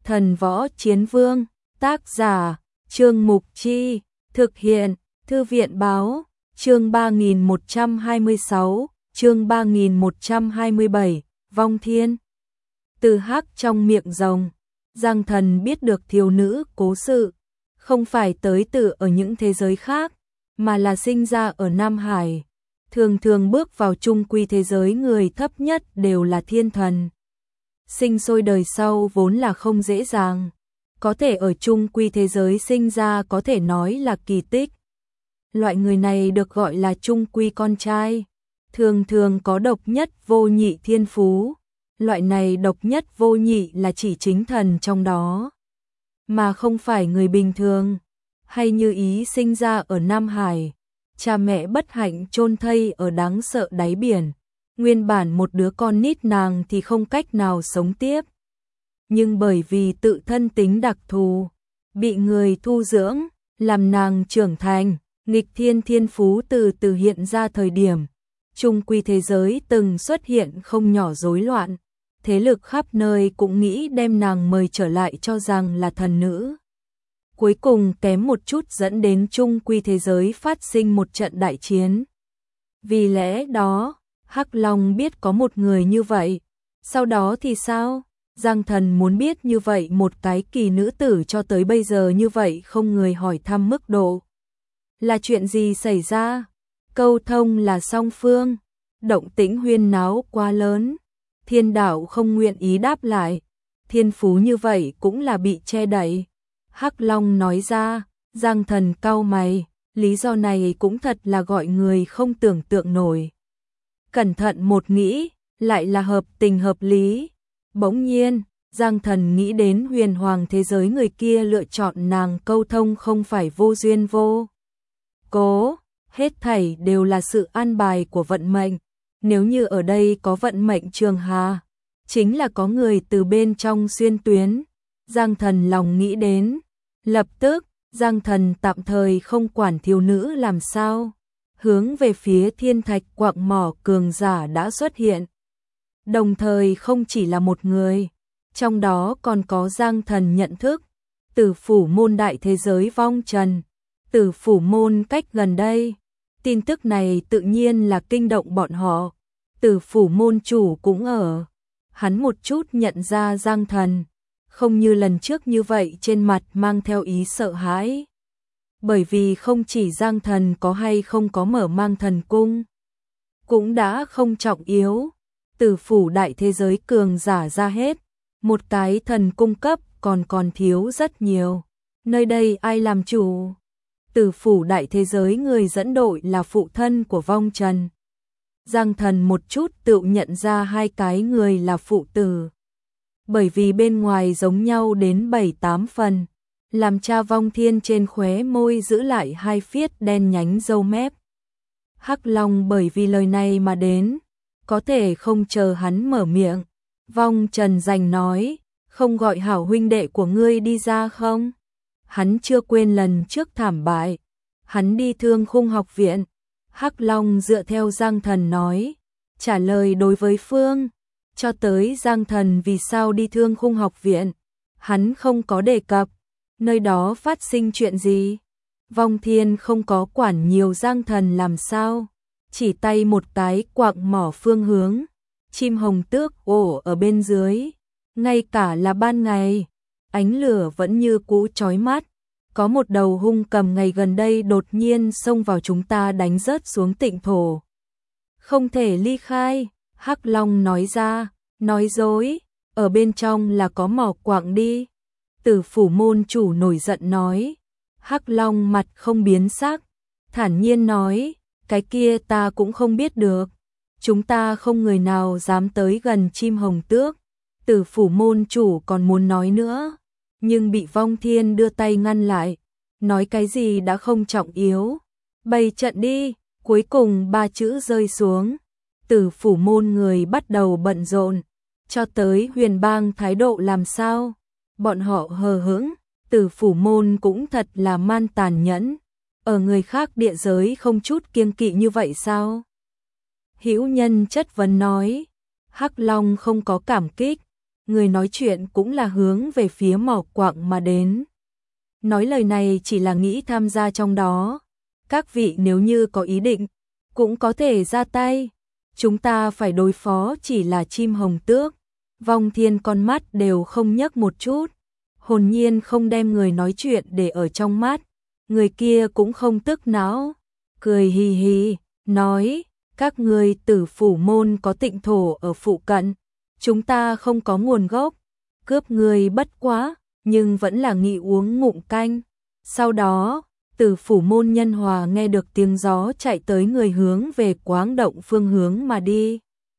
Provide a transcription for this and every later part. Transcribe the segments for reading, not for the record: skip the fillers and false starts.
Thần Võ Chiến Vương, tác giả, Trương Mục Chi, thực hiện, Thư viện Báo, chương 3126, chương 3127, Vong Thiên. Từ hắc trong miệng rồng, Giang Thần biết được thiếu nữ cố sự, không phải tới từ ở những thế giới khác, mà là sinh ra ở Nam Hải. Thường thường bước vào trung quy thế giới người thấp nhất đều là thiên thần. Sinh sôi đời sau vốn là không dễ dàng, có thể ở trung quy thế giới sinh ra có thể nói là kỳ tích. Loại người này được gọi là trung quy con trai, thường thường có độc nhất vô nhị thiên phú. Loại này độc nhất vô nhị là chỉ chính thần trong đó, mà không phải người bình thường. Hay như ý sinh ra ở Nam Hải, cha mẹ bất hạnh chôn thây ở đáng sợ đáy biển. Nguyên bản một đứa con nít nàng thì không cách nào sống tiếp. Nhưng bởi vì tự thân tính đặc thù, bị người thu dưỡng, làm nàng trưởng thành, nghịch thiên thiên phú từ từ hiện ra thời điểm. Trung quy thế giới từng xuất hiện không nhỏ rối loạn, thế lực khắp nơi cũng nghĩ đem nàng mời trở lại cho rằng là thần nữ. Cuối cùng kém một chút dẫn đến trung quy thế giới phát sinh một trận đại chiến. Vì lẽ đó, Hắc Long biết có một người như vậy. Sau đó thì sao? Giang Thần muốn biết như vậy một cái kỳ nữ tử cho tới bây giờ như vậy không người hỏi thăm mức độ. Là chuyện gì xảy ra? Câu thông là song phương. Động tĩnh huyên náo quá lớn. Thiên đạo không nguyện ý đáp lại. Thiên phú như vậy cũng là bị che đậy. Hắc Long nói ra, Giang Thần cau mày, lý do này cũng thật là gọi người không tưởng tượng nổi. Cẩn thận một nghĩ, lại là hợp tình hợp lý. Bỗng nhiên, Giang Thần nghĩ đến huyền hoàng thế giới người kia lựa chọn nàng câu thông không phải vô duyên vô cố, hết thảy đều là sự an bài của vận mệnh. Nếu như ở đây có vận mệnh trường hà, chính là có người từ bên trong xuyên tuyến. Giang Thần lòng nghĩ đến, lập tức, Giang Thần tạm thời không quản thiếu nữ làm sao, hướng về phía thiên thạch quặng mỏ cường giả đã xuất hiện. Đồng thời không chỉ là một người, trong đó còn có Giang Thần nhận thức, Tử Phủ môn đại thế giới vong trần, Tử Phủ môn cách gần đây. Tin tức này tự nhiên là kinh động bọn họ, Tử Phủ môn chủ cũng ở. Hắn một chút nhận ra Giang Thần, không như lần trước như vậy trên mặt mang theo ý sợ hãi. Bởi vì không chỉ Giang Thần có hay không có mở mang thần cung, cũng đã không trọng yếu. Tử Phủ đại thế giới cường giả ra hết, một cái thần cung cấp còn thiếu rất nhiều. Nơi đây ai làm chủ? Tử Phủ đại thế giới người dẫn đội là phụ thân của vong trần. Giang Thần một chút tự nhận ra hai cái người là phụ tử. Bởi vì bên ngoài giống nhau đến 7-8 phần, làm cha Vong Thiên trên khóe môi giữ lại hai phiết đen nhánh râu mép. Hắc Long bởi vì lời này mà đến, có thể không chờ hắn mở miệng. Vong Trần giành nói, không gọi hảo huynh đệ của ngươi đi ra không? Hắn chưa quên lần trước thảm bại, hắn đi Thương Khung học viện. Hắc Long dựa theo Giang Thần nói, trả lời đối với Phương. Cho tới Giang Thần vì sao đi Thương Khung học viện, hắn không có đề cập. Nơi đó phát sinh chuyện gì? Vong Thiên không có quản nhiều Giang Thần làm sao, chỉ tay một cái quặng mỏ phương hướng. Chim hồng tước ổ ở bên dưới, ngay cả là ban ngày, ánh lửa vẫn như cũ chói mắt. Có một đầu hung cầm ngày gần đây đột nhiên xông vào chúng ta đánh rớt xuống tịnh thổ. Không thể ly khai, Hắc Long nói ra, nói dối, ở bên trong là có mỏ quặng đi. Tử Phủ môn chủ nổi giận nói. Hắc Long mặt không biến sắc, thản nhiên nói, cái kia ta cũng không biết được. Chúng ta không người nào dám tới gần chim hồng tước. Tử Phủ môn chủ còn muốn nói nữa, nhưng bị Vong Thiên đưa tay ngăn lại. Nói cái gì đã không trọng yếu. Bày trận đi, cuối cùng ba chữ rơi xuống. Tử Phủ môn người bắt đầu bận rộn. Cho tới Huyền Bang thái độ làm sao? Bọn họ hờ hững. Tử Phủ môn cũng thật là man tàn nhẫn. Ở người khác địa giới không chút kiêng kỵ như vậy sao? Hữu Nhân chất vấn nói. Hắc Long không có cảm kích, người nói chuyện cũng là hướng về phía mỏ quặng mà đến. Nói lời này chỉ là nghĩ tham gia trong đó. Các vị nếu như có ý định, cũng có thể ra tay. Chúng ta phải đối phó chỉ là chim hồng tước. Vong Thiên con mắt đều không nhấc một chút. Hồn nhiên không đem người nói chuyện để ở trong mắt. Người kia cũng không tức não. Cười hì hì, nói, các ngươi Tử Phủ môn có tịnh thổ ở phụ cận. Chúng ta không có nguồn gốc. Cướp người bất quá, nhưng vẫn là nghị uống ngụm canh. Sau đó, Tử Phủ môn nhân hòa nghe được tiếng gió chạy tới người hướng về Quáng Động phương hướng mà đi.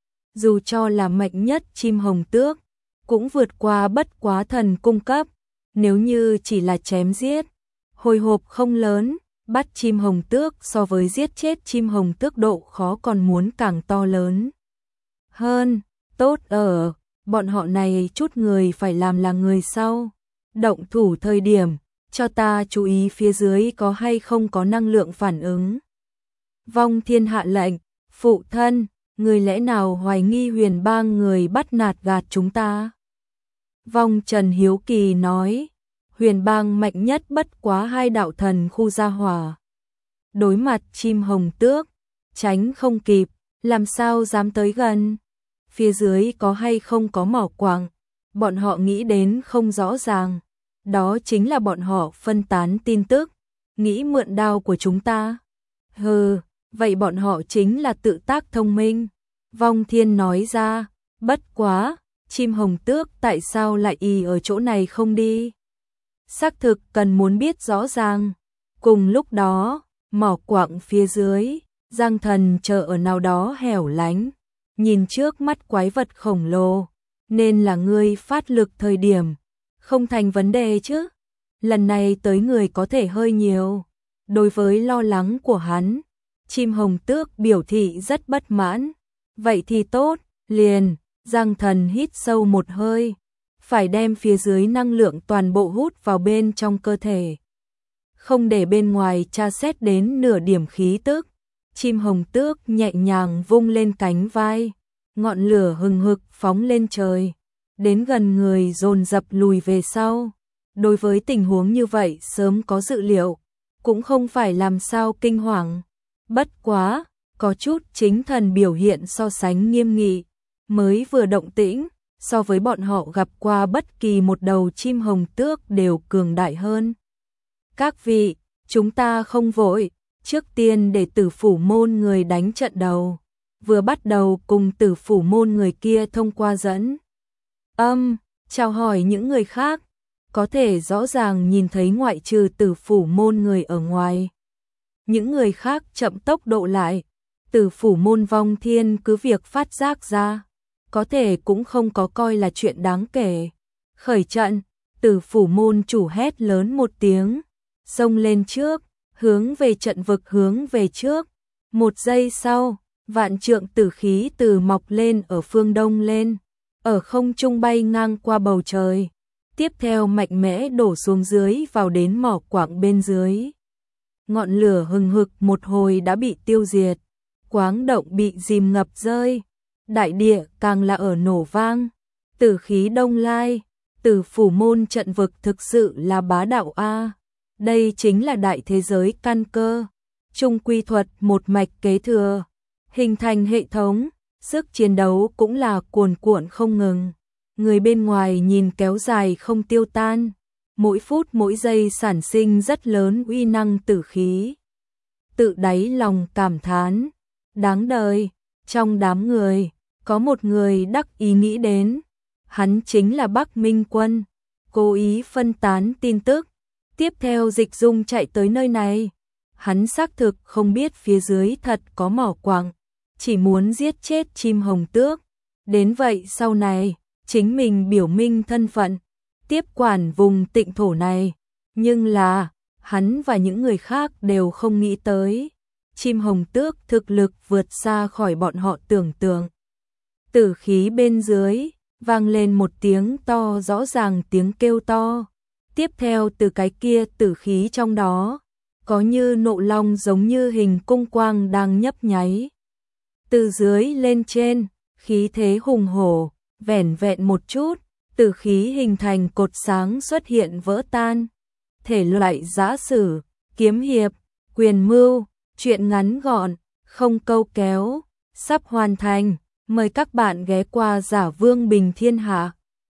Dù cho là mạnh nhất chim hồng tước, cũng vượt qua bất quá thần cung cấp. Nếu như chỉ là chém giết, hồi hộp không lớn, bắt chim hồng tước so với giết chết chim hồng tước độ khó còn muốn càng to lớn hơn. Tốt ở, bọn họ này chút người phải làm là người sau. Động thủ thời điểm, cho ta chú ý phía dưới có hay không có năng lượng phản ứng. Vong Thiên hạ lệnh, phụ thân, người lẽ nào hoài nghi Huyền Bang người bắt nạt gạt chúng ta? Vong Trần hiếu kỳ nói, Huyền Bang mạnh nhất bất quá 2 đạo thần khu gia hỏa. Đối mặt chim hồng tước, tránh không kịp, làm sao dám tới gần? Phía dưới có hay không có mỏ quặng, bọn họ nghĩ đến không rõ ràng. Đó chính là bọn họ phân tán tin tức, nghĩ mượn đao của chúng ta. Hừ, vậy bọn họ chính là tự tác thông minh. Vong Thiên nói ra, bất quá, chim hồng tước tại sao lại ở chỗ này không đi? Xác thực cần muốn biết rõ ràng. Cùng lúc đó, mỏ quặng phía dưới, Giang Thần chờ ở nào đó hẻo lánh, nhìn trước mắt quái vật khổng lồ, nên là ngươi phát lực thời điểm, không thành vấn đề chứ. Lần này tới người có thể hơi nhiều. Đối với lo lắng của hắn, chim hồng tước biểu thị rất bất mãn. Vậy thì tốt, liền, Giang Thần hít sâu một hơi, phải đem phía dưới năng lượng toàn bộ hút vào bên trong cơ thể. Không để bên ngoài tra xét đến nửa điểm khí tức. Chim hồng tước nhẹ nhàng vung lên cánh vai, ngọn lửa hừng hực phóng lên trời, đến gần người dồn dập lùi về sau. Đối với tình huống như vậy sớm có dự liệu, cũng không phải làm sao kinh hoàng. Bất quá, có chút chính thần biểu hiện so sánh nghiêm nghị, mới vừa động tĩnh, so với bọn họ gặp qua bất kỳ một đầu chim hồng tước đều cường đại hơn. Các vị, chúng ta không vội, trước tiên để Tử Phủ môn người đánh trận đầu. Vừa bắt đầu cùng Tử Phủ môn người kia thông qua dẫn chào hỏi những người khác, có thể rõ ràng nhìn thấy ngoại trừ Tử Phủ môn người ở ngoài. Những người khác chậm tốc độ lại, Tử Phủ môn Vong Thiên cứ việc phát giác ra, có thể cũng không có coi là chuyện đáng kể. Khởi trận, Tử Phủ môn chủ hét lớn một tiếng, xông lên trước, hướng về trận vực hướng về trước. Một giây sau, vạn trượng tử khí từ mọc lên ở phương đông lên, ở không trung bay ngang qua bầu trời, tiếp theo mạnh mẽ đổ xuống dưới vào đến mỏ quặng bên dưới. Ngọn lửa hừng hực một hồi đã bị tiêu diệt, Quáng Động bị dìm ngập rơi, đại địa càng là ở nổ vang. Tử khí đông lai, Tử Phủ môn trận vực thực sự là bá đạo a. Đây chính là đại thế giới căn cơ, trung quy thuật một mạch kế thừa, hình thành hệ thống, sức chiến đấu cũng là cuồn cuộn không ngừng. Người bên ngoài nhìn kéo dài không tiêu tan, mỗi phút mỗi giây sản sinh rất lớn uy năng tử khí. Tự đáy lòng cảm thán, đáng đời. Trong đám người, có một người đắc ý nghĩ đến, hắn chính là Bắc Minh Quân, cố ý phân tán tin tức. Tiếp theo Dịch Dung chạy tới nơi này, hắn xác thực không biết phía dưới thật có mỏ quặng, chỉ muốn giết chết chim hồng tước. Đến vậy sau này, chính mình biểu minh thân phận, tiếp quản vùng tịnh thổ này. Nhưng là, hắn và những người khác đều không nghĩ tới, chim hồng tước thực lực vượt xa khỏi bọn họ tưởng tượng. Tử khí bên dưới, vang lên một tiếng to rõ ràng tiếng kêu to. Tiếp theo từ cái kia tử khí trong đó, có như nộ long giống như hình cung quang đang nhấp nháy. Từ dưới lên trên, khí thế hùng hổ, vẻn vẹn một chút, tử khí hình thành cột sáng xuất hiện vỡ tan. Thể loại giã sử, kiếm hiệp, quyền mưu, truyện ngắn gọn, không câu kéo, sắp hoàn thành. Mời các bạn ghé qua Giả Vương Bình Thiên Hạ.